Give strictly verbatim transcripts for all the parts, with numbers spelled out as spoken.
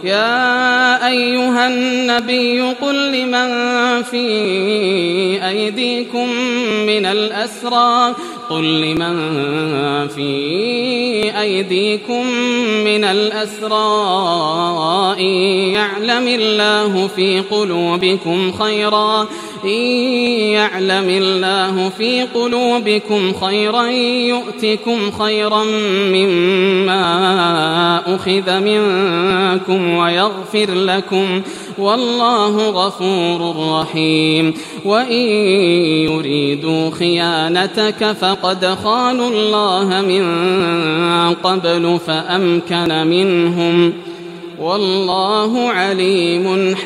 يا أيها النبي قل لمن في أيديكم من الأسرى قل لمن في أيديكم من الأسرى إن يعلم الله في قلوبكم خيرا إن يعلم الله في قلوبكم خيرا يؤتكم خيرا مما أخذ منكم ويغفر لكم والله غفور رحيم وإن يريدوا خيانتك فقد خانوا الله من قبل فأمكن منهم والله عليم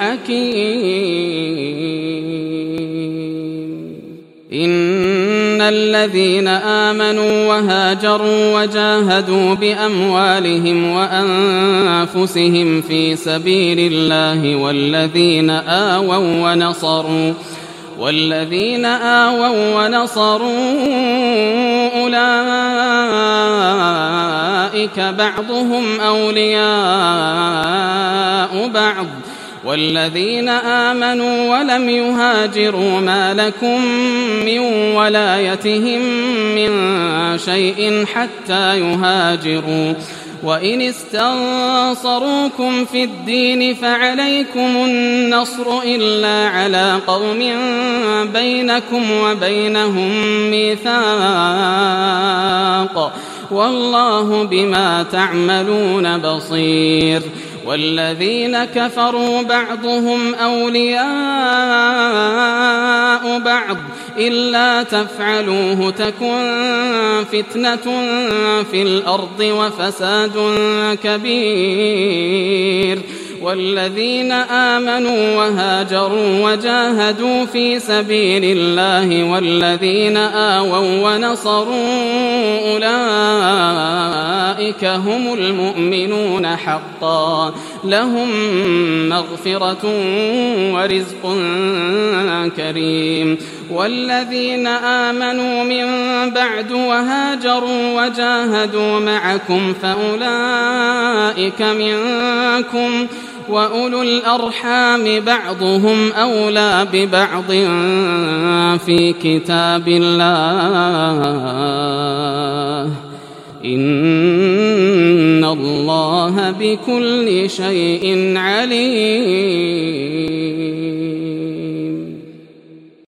حكيم إن الذين آمنوا وهاجروا وجاهدوا بأموالهم وأنفسهم في سبيل الله والذين آووا ونصروا والذين آووا ونصروا أولئك بعضهم أولياء بعض والذين آمنوا ولم يهاجروا ما لكم من ولايتهم من شيء حتى يهاجروا وإن استنصروكم في الدين فعليكم النصر إلا على قوم بينكم وبينهم ميثاق والله بما تعملون بصير والذين كفروا بعضهم أولياء بعض إلا تفعلوه تكن فتنة في الأرض وفساد كبير والذين آمنوا وهاجروا وجاهدوا في سبيل الله والذين آووا ونصروا أولئك هم المؤمنون حقا لهم مغفرة ورزق كريم والذين آمنوا من بعد وهاجروا وجاهدوا معكم فأولئك منكم وأولو الأرحام بعضهم أولى ببعض في كتاب الله إن الله بكل شيء عليم.